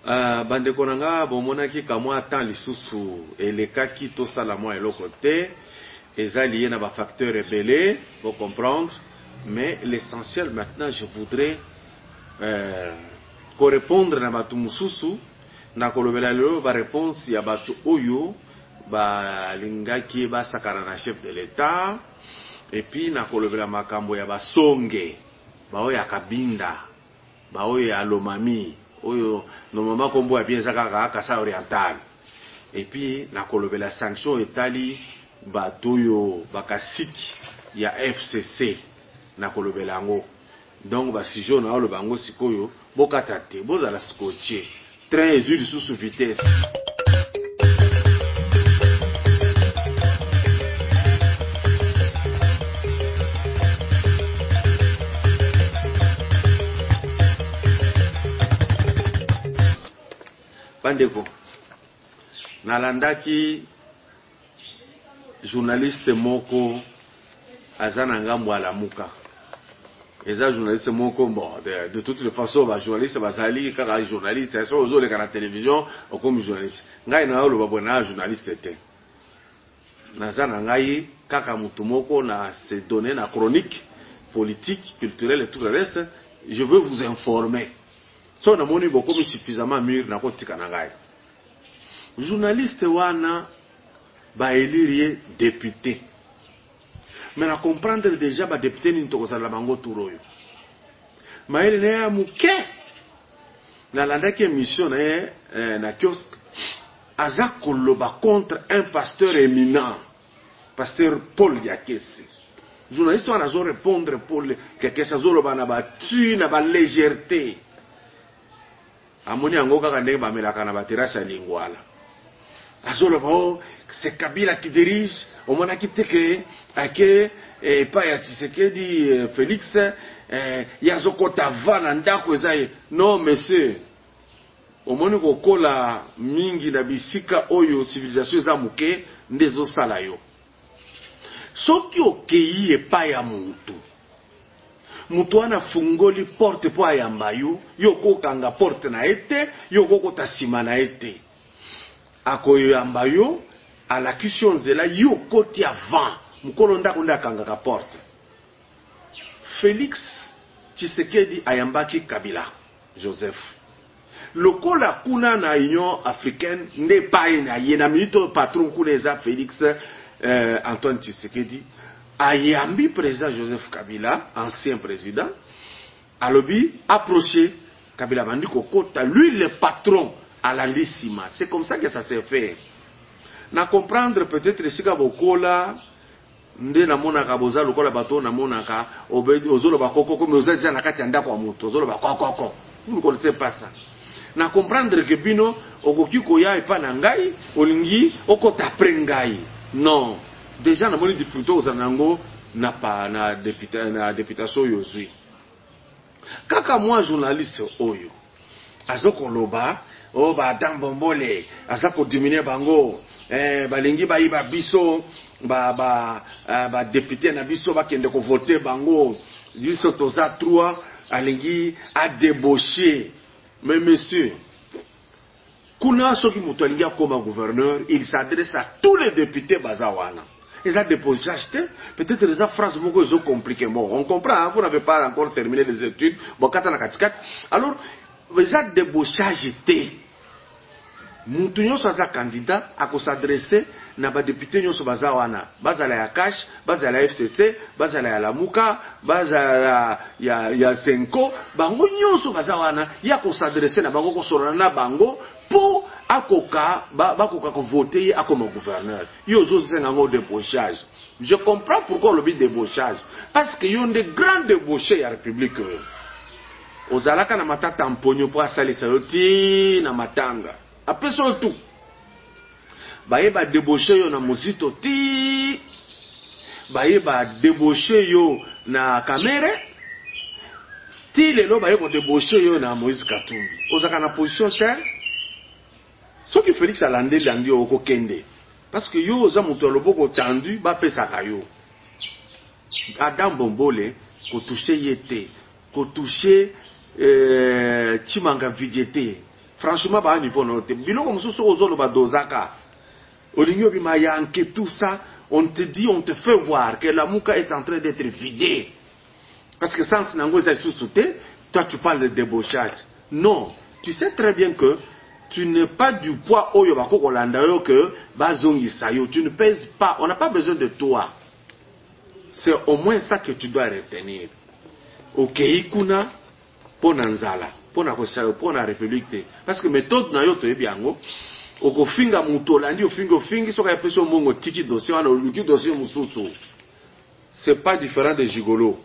bande konanga bomonaki kamwa temps lisusu elekaki to sala mwa eloko te eza lié na ba facteurs rebellés, vous comprendre, mais l'essentiel maintenant je voudrais correspondre na batu mususu na kolobela lelo ba réponse ya batu oyo ba lingaki ba sakana na chef de l'état et puis na kolobela makambo ya basonge ba oyo akabinda ba oyo ya Lomami oyo normalement kombo ya bien zaka Kasa oriental et puis na kolobela sanction etali batu yo bakasiki ya FCC na kolobela ngo donc ba sijo na olo bango sikoyo bokata te bozala scotché train ezuli sous vitesse. Bandeko nalandaki journaliste moko azana ngambo alamuka eza journaliste moko bon de toutes les façons ba journaliste bazali kaka journaliste so ozole kana télévision okomi journaliste ngai na olo babona journaliste te nazana ngai kaka mutu moko na se donner na chronique politique culturelle et tout le reste je veux vous informer so na moni bokomi suffisamment mûr na kotika na ngai journaliste wana ba élire député mais na comprendre déjà ba député ni tokozala bango turoyo maele na ya muke na landaki émission na kiosque aza koloba contre un pasteur éminent pasteur Paul Yakesi journaliste wana zo répondre Paul Yakesi zo loba na ba tu na ba légèreté amoni yango kaka ndenge bamelaka na ba terrasse ya Lingwala azoloba oh c'est Kabila qui dirige au mona kiteke ake pa ya Tshisekedi Félix yazokota vana ndako ezaye non monsieur omoni kokola mingi na bisika oyo civilisation za muke ndezo sala yo soki okei epa ya mutu wana fungoli porte po ayamba yo kokanga porte na ete yo kokota sima na ete akoyamba yo alakisi yo nzela yo koti avant mukolo ndako nde akangaka porte. Félix Tshisekedi ayambaki Kabila Joseph lokola kuna na Union africaine nde paye na ye na minute patron kuna eza Félix Antoine Tshisekedi ayambi président Joseph Kabila ancien président alobi approché Kabila bandi kokota lui le patron à la lissima. C'est comme ça que ça s'est fait. Na comprendre peut-être sika bokola nde na mona ka boza lokola bato na mona ka obedi ozolo bakoko comme ozaza na kati ndako wa moto ozolo bakoko. Vous ne connaissez pas ça. Na comprendre que bino okoki koya epa na ngai olingi okota prengai. Non. Déjà na moni difficulté ozanango na pa na députation yozui. Kaka moi journaliste oyo azoko loba oh ba dambombole azako diminuer bango balingi ba iba biso ba député na biso ba kende ko voter bango biso toza 3 alingi a débaucher mais monsieur kuna soki mutu alingi akoma gouverneur il s'adresse à tous les députés bazawana ils ont déposé acheté peut-être les phrases beaucoup sont compliquées bon on comprend hein, vous n'avez pas encore terminé les études bon kata na katikat alors les actes de débauchage étaient mutu nyonso aza candidat ako s'adresser na ba député nyonso bazawana bazala ya cash bazala ya FCC bazala ya Lamuka bazala ya Senko bango nyonso bazawana ya ko s'adresser na bango ko solana na bango pour akoka bakoka ko voter akoma gouverneur yo zo zenga ngo débauchage. Je comprends pourquoi le but débauchage parce que yon de grands débauchés ya république ozalaka na matata mponyo po asalisa yoti na matanga après ça tout baye ba débaucher yo na muzito ti baye ba débaucher yo na kamere ti lelo baye ko débaucher yo na Moïse Katumbi ozaka na position terre ce qui Félix alande landi oko kende parce que yo za muto loboko tendu ba pesa ka yo Adam Bombole ko toucher yete ko toucher Chimanga Vidjete Franchement, bah, niveau noté. Bilo comme ça, aux ba dozaka. Oligno bimayanke, tout ça, on te dit, on te fait voir que la mouka est en train d'être vidée. Parce que sans nango est sous-sauté, toi tu parles de débauchage. Non, tu sais très bien que tu n'es pas du poids oyo bako kolanda yo que bazongi sayo. Tu ne pèses pas, on n'a pas besoin de toi. C'est au moins ça que tu dois retenir. Ok, ikuna, pona nzala, pona république. Parce que méthode na yo to ebiango, oko finga mutolandi, ofingi, soka ya peso mongo tiki dossier, wana oluki dossier mususu. C'est pas différent de gigolo.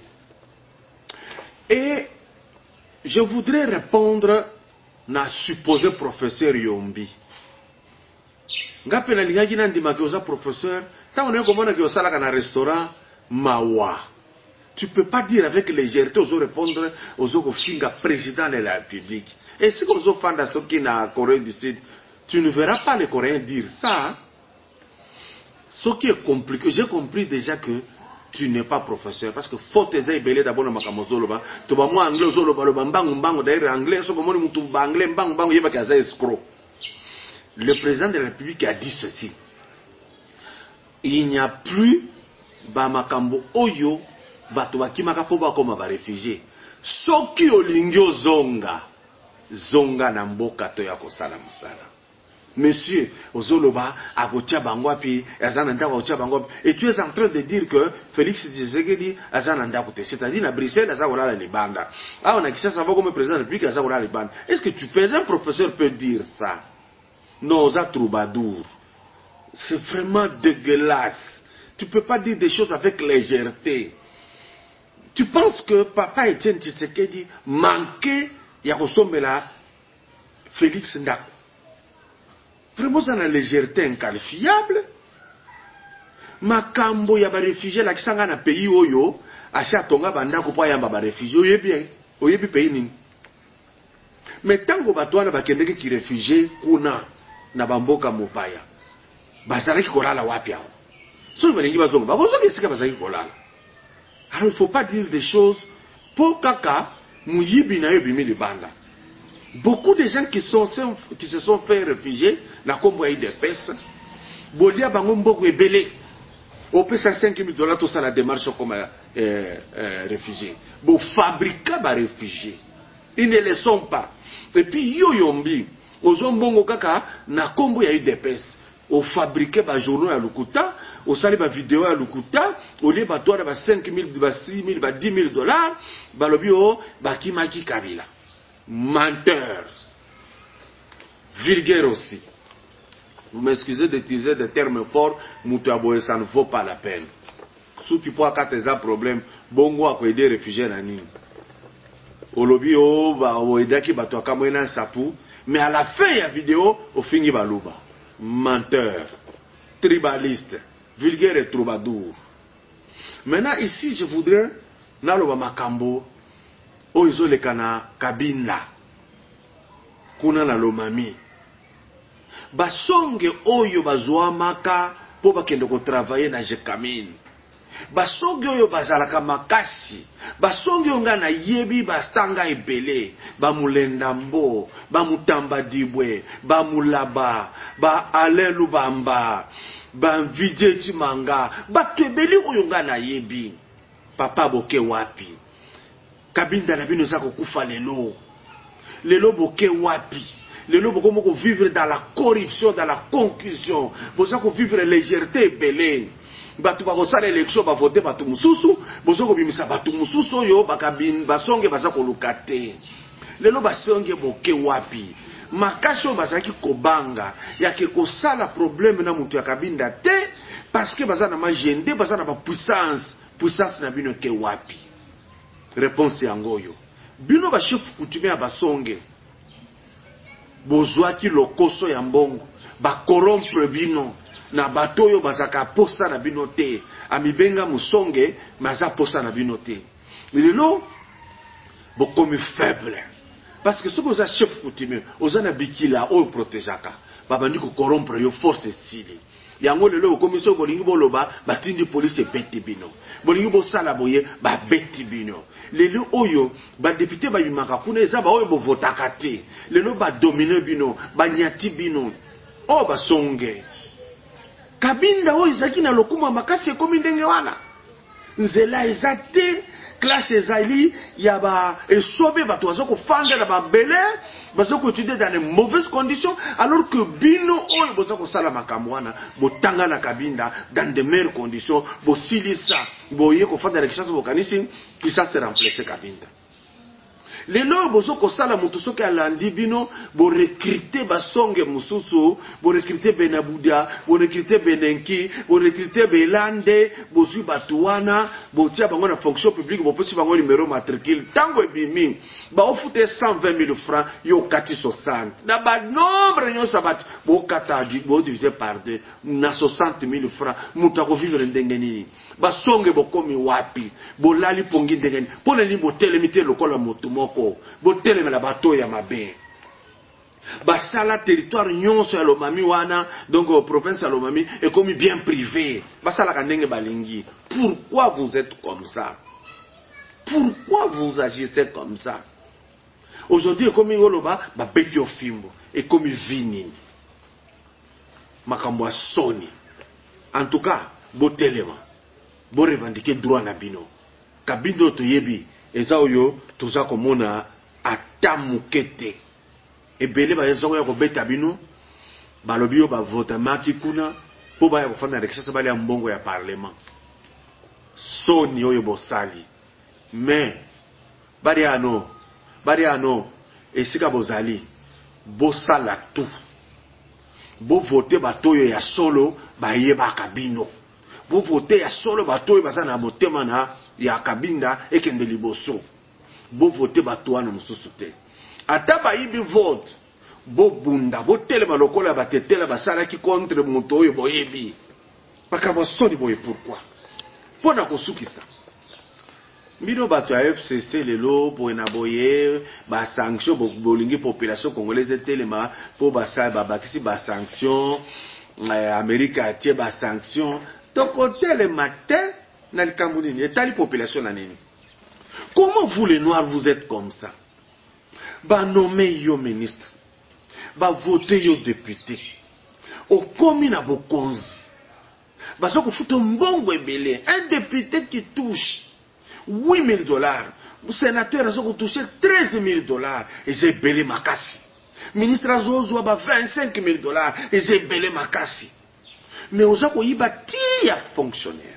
Et je voudrais répondre na supposé professeur Yombi. Ngape na lingaki na ndima ke oza professeur, ta on est komona ke osala kana restaurant mawa. Tu peux pas dire avec légèreté ozo répondre ozo ko finga président de la République. Et si ozo fanda soki na Corée du Sud, tu ne verras pas les Coréens dire ça. Ce qui est compliqué, j'ai compris déjà que tu n'es pas professeur parce que faute eza ibele d'abord na makambo zoloba to ba moi anglais zoloba lo mbango d'ailleurs anglais so komoni mutu ba anglais mbango yeba kaza escroc. Le président de la République a dit ceci: il n'y a plus ba makambo oyo bato bakimaka po bakoma ba réfugiés. Soki olingi zonga na mboka to ya kosala musala. Monsieur, Ozoloba, Agotia Bangwapi, Azananda Agotia Bangwapi. Et tu es en train de dire que Félix Tshisekedi Azananda Kote. C'est-à-dire, à Bruxelles, Azagola les bandes. Ah, on a qui ça va comme président de la République, Azagola les bandes. Est-ce que tu peux, un professeur peut dire ça? Non, Oza Troubadour. C'est vraiment dégueulasse. Tu peux pas dire des choses avec légèreté. Tu penses que Papa Etienne Tshisekedi manquait Yakosombela Félix Ndako? Vraiment, ça a une légèreté inqualifiable. Makambo ya ba réfugié la kisanga na pays oyo, acha tonga banda ko pa yamba ba réfugié oyebi pays nini. Mais tango batwana bakendeke ki réfugié kuna na bamboka mopaya. Bazalaki kolala wapi hao? So balingi bazonga, bazonga esika bazalaki kolala. Alors il faut pas dire des choses pour kaka muyibi na yo bimi libanda. Beaucoup de gens qui se sont fait réfugier na kombo ya IDPS, bolia bango mboko ebele. Au pesa $5,000 tout ça la démarche comme réfugié. Bon fabriquer ba réfugiés. Ils ne le sont pas. Et puis yo yombi, ozombongo kaka na kombo ya IDPS. Au fabriquer ba journaux ya Lukuta, au sali ba vidéo ya Lukuta, au lieu ba toa ba $5,000, ba $6,000, ba $10,000, ba lobi o ba kimaki Kabila. Menteur, vulgaire aussi. Vous m'excusez d'utiliser des termes forts, Moutaboye, ça ne vaut pas la peine. Si tu peux avoir tes problèmes, bongo à aider les réfugiés na nini. Olobi o ba oedaki bato akamwena sapu, mais à la fin de la vidéo, au fingi baluba. Menteur, tribaliste, vulgaire et troubadour. Maintenant ici, je voudrais naloba makambo. Oizo le kana kabinda kuna na lomami basonge oyo bazwamaka po bakende ko travailler na jekamine basonge oyo bazalaka makasi basonge onga na yebi bastanga ebele bamulenda mbo bamutamba dibwe bamulaba ba alelu bamba bamvidie chimanga batebeli oyo nga na yebi papa boke wapi Kabinda na bino zako kufa lelo. Lelo boke wapi. Lelo boko moko vivre dans la corruption, dans la concussion. Bozako vivre légèreté belé. Batu bako sala élection ba voter batu mususu, bozako bimisa batu mususu yo bakabin basonge bazako lukate. Lelo basonge boke wapi. Makasho bazaki kobanga yake kosala problème na mutu ya Kabinda te parce que bazana majende bazana ba puissance na bino ke wapi. Réponse yangoyo. Bino ba chef coutumier ya basonge. Bozwaki lokoso ya mbongo. Ba corrompre bino. Na batoyo bazaka posa na bino te. Amibenga musonge maza posa na bino te. Lelo bokomi faible. Parce que ce que vous chef coutumier, ozana bikila oyo protejaka. Babandi ko corrompre yo force style. yango lelo commission bolingi boloba batindi police beti bino bolingi bo sala boye ba beti bino lelo oyo ba député ba yimaka kuna eza ba oyo bo votaka te lelo ba dominer bino ba nyati bino o ba songe kabinda oyo zaki na lokuma makasi ekomi ndenge wana nzela ezate classe ezali ya ba esobe bato bazoko fanda na ba bele bazoko étudier dans de mauvaises conditions alors que bino oyo bozako sala makambo wana botanga na kabinda dans de meilleures conditions bo silisa boye ko fanda na kishasa bokanisi kishasa remplacer kabinda lelo bozoko sala mutu soki alandi bino bo recruter basonge mususu bo recruter benabuda bo recruter benenki bo recruter belande bozui batuana bo tia bango na fonction publique bo pesi bango numéro matricule tango ebimi ba ofute 120 000 francs yo kati 60 na ba nombre nyo sabat bo kata di bo diviser par 2 na 60 000 francs mutu ako vivre ndenge nini basonge bokomi wapi bo lali pongi ndenge nini pona ni bo telemite lokola motu moko boteleme la bateau ya mabe basala territoire nyonso ya Lomami wana donc province ya Lomami est comme bien privé basala kandenge balingi. Pourquoi vous êtes comme ça? Pourquoi vous agissez comme ça? Aujourd'hui comme yoloba ba beti ofimbo et comme vini makambo soni. En tout cas botelema bo revendiquer droit na bino kabindo to yebi eza oyo toza komona atamukete ebele ba yezo ya kobeta bino balobi yo ba vote maki kuna po ba ya kofanda rekisa bali ya mbongo ya parlement soni oyo bosali mais bari ano esika bozali bosala tout bo vote batoyo ya solo ba yeba kabino bo vote ya solo batoyo bazana motema na ya kabinda ekende liboso bo vote batoana mususu te ata ba yibi vote bo bunda bo telema lokola batetela basala ki contre muto oyo boyebi paka bosoni boye. Pourquoi pona kosukisa mbino bato ya FCC lelo boena boye ba sanction bolingi population congolaise telema po basala babakisi ba sanction Amerika atie ba sanction tokote le matin na likamuni etali population na nini. Comment vous les noirs vous êtes comme ça? Ba nommé yo ministre ba voter yo député au komi na bokonzi bazo kufuta mbongo ebele. Un député qui touche $8 000, le sénateur a touché $13 000 et j'ai belé makasi. Ministre Azozo a $25 000 et j'ai belé makasi. Mais aux gens qui a fonctionnaire.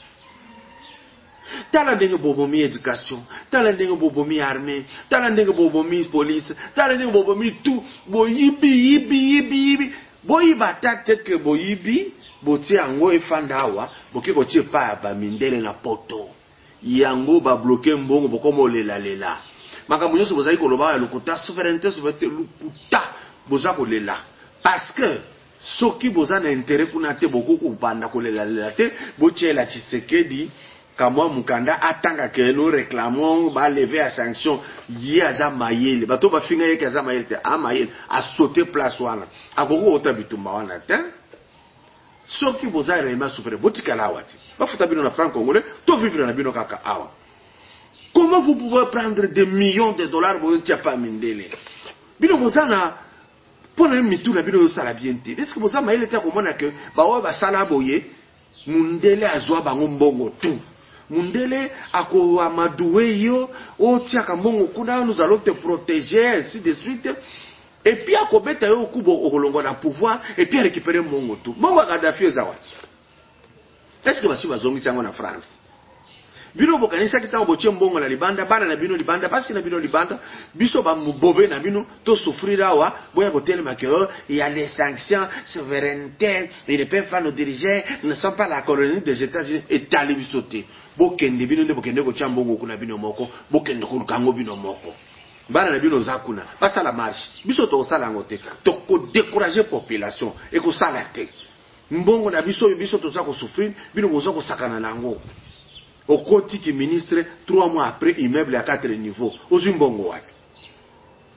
Tala ndenge bobomi éducation, tala ndenge bobomi armée, tala ndenge bobomi police, tala ndenge bobomi tout, boyibi. Boyiba tate ke boyibi, botie ango efandawa, boke botie pa ba mindele na poto. Yango ba bloquer mbongo bokomo lela. Makambo nyonso bozali koloba ya lokuta souveraineté lokuta boza kolela. Parce que soki boza na intérêt kuna te boko kubanda kolela te, botie la Tshisekedi kamwa mukanda atanga kelo réclamons ba lever à sanction yi aza mayele. Bato ba finga yeke aza mayele te a mayele a sauter place wana. Akoko otabitumba wana te. Soki boza réellement souffrir botika la wati bafuta bino na franc congolais to vivre na bino kaka awa. Comment vous pouvez prendre des millions de dollars pour tia pa mindele bino boza na pona mitu na bino sala bien te? Est-ce que boza mayele te komona que ba wa ba sala boye mundele azwa bango mbongo tout mundele ako amadoué yo o tia ka mbongo kuna nous allons te protéger ainsi de suite. Et puis à Kobeta yo kubo okolongo na pouvoir et puis récupérer mongo tout. Mongo Gaddafi ezawa. Est-ce que basi bazongi sango na France? Bino bokanisa kitango botie mbongo na libanda bana na bino libanda basi na bino libanda biso ba mubobe na bino to souffrir awa boya botel makero il y a des sanctions souveraineté et les peuples nous diriger ne sont pas la colonie des États-Unis et tali bisoté. Bokende bino nde bokende ko chambongo kuna bino moko bokende ko kango bino moko. Bana na bino zakuna basa la marche biso to sala ngote to ko décourager population et ko sala te mbongo na biso to za ko souffrir bino boza ko sakana nango au quotidien ministre 3 mois après immeuble à 4 niveaux aux mbongo wapi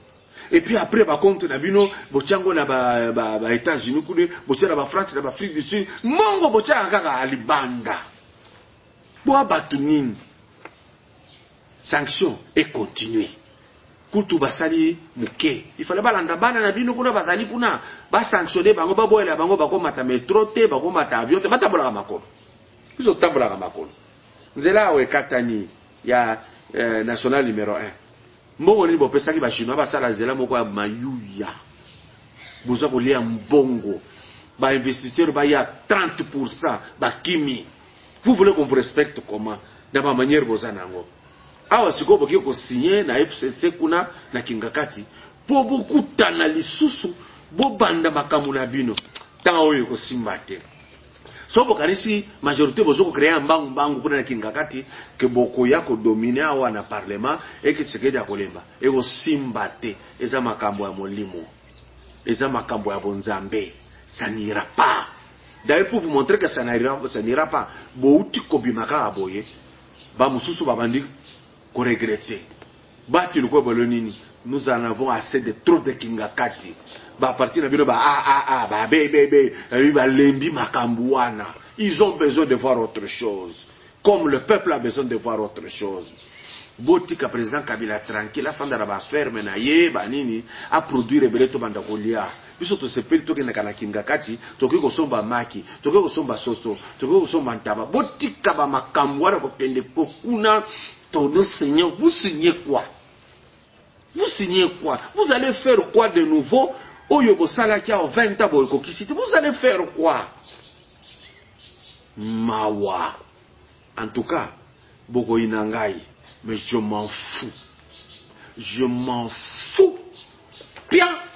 Et puis après, par contre, nabino, bochango na ba États-Unis, bochango na ba France, na ba Afrique du Sud, mongo bochango kaka alibanda. Boa batunine. Sanction et continuer. Kutu basali muke. Il fallait balanda bana nabino kuna basali kuna. Ba sanctionner bango ba boela bango bako mata metro te, bako mata avion te, bata bola makolo. Biso tambola makolo. Nzela we katani ya national numéro 1. Mbongo ni bopesaki ba chinois basala nzela moko ya mayuya. Boza kolia mbongo. Ba investisseurs ba ya 30% ba kimi. Vous voulez qu'on vous respecte comment? Dans ma manière boza nango. Awa siko boki ko signer na FCC kuna na Kingakati po bokutana lisusu bo banda makamu na bino. Tanga oyo ko simbate. So bokanisi majorité bozo ko créer mbangu kuna na Kingakati ke boko ya ko dominer awa na parlement et que sekedi ya kolemba. E ko simbate eza makambo ya molimo. Eza makambo ya bonzambe. Ça n'ira pas. D'ailleurs pour vous montrer que ça n'ira pas, bouti kobimaka aboye. Ba mususu babandi ko regretter. Bati le ko bolonini. Nous en avons assez de trop de Kingakati. Ba parti na bino ba ba ba lembi makambuana. Ils ont besoin de voir autre chose. Comme le peuple a besoin de voir autre chose. Botika président Kabila tranquille, afanda na ba ferme na ye ba nini a produire beleto banda kolia. Biso to sepeli to kena kana Kingakati, to ko somba maki, to ko somba soso, to ko somba ntaba. Botika ba makambwana ko kende pokuna ton Seigneur, vous signez quoi? Vous signez quoi? Vous allez faire quoi de nouveau? Oyo bosala kia 20 ans boy kokisiti. Vous allez faire quoi? Mawa. En tout cas, boko inangai. Mais je m'en fous. Je m'en fous. Bien.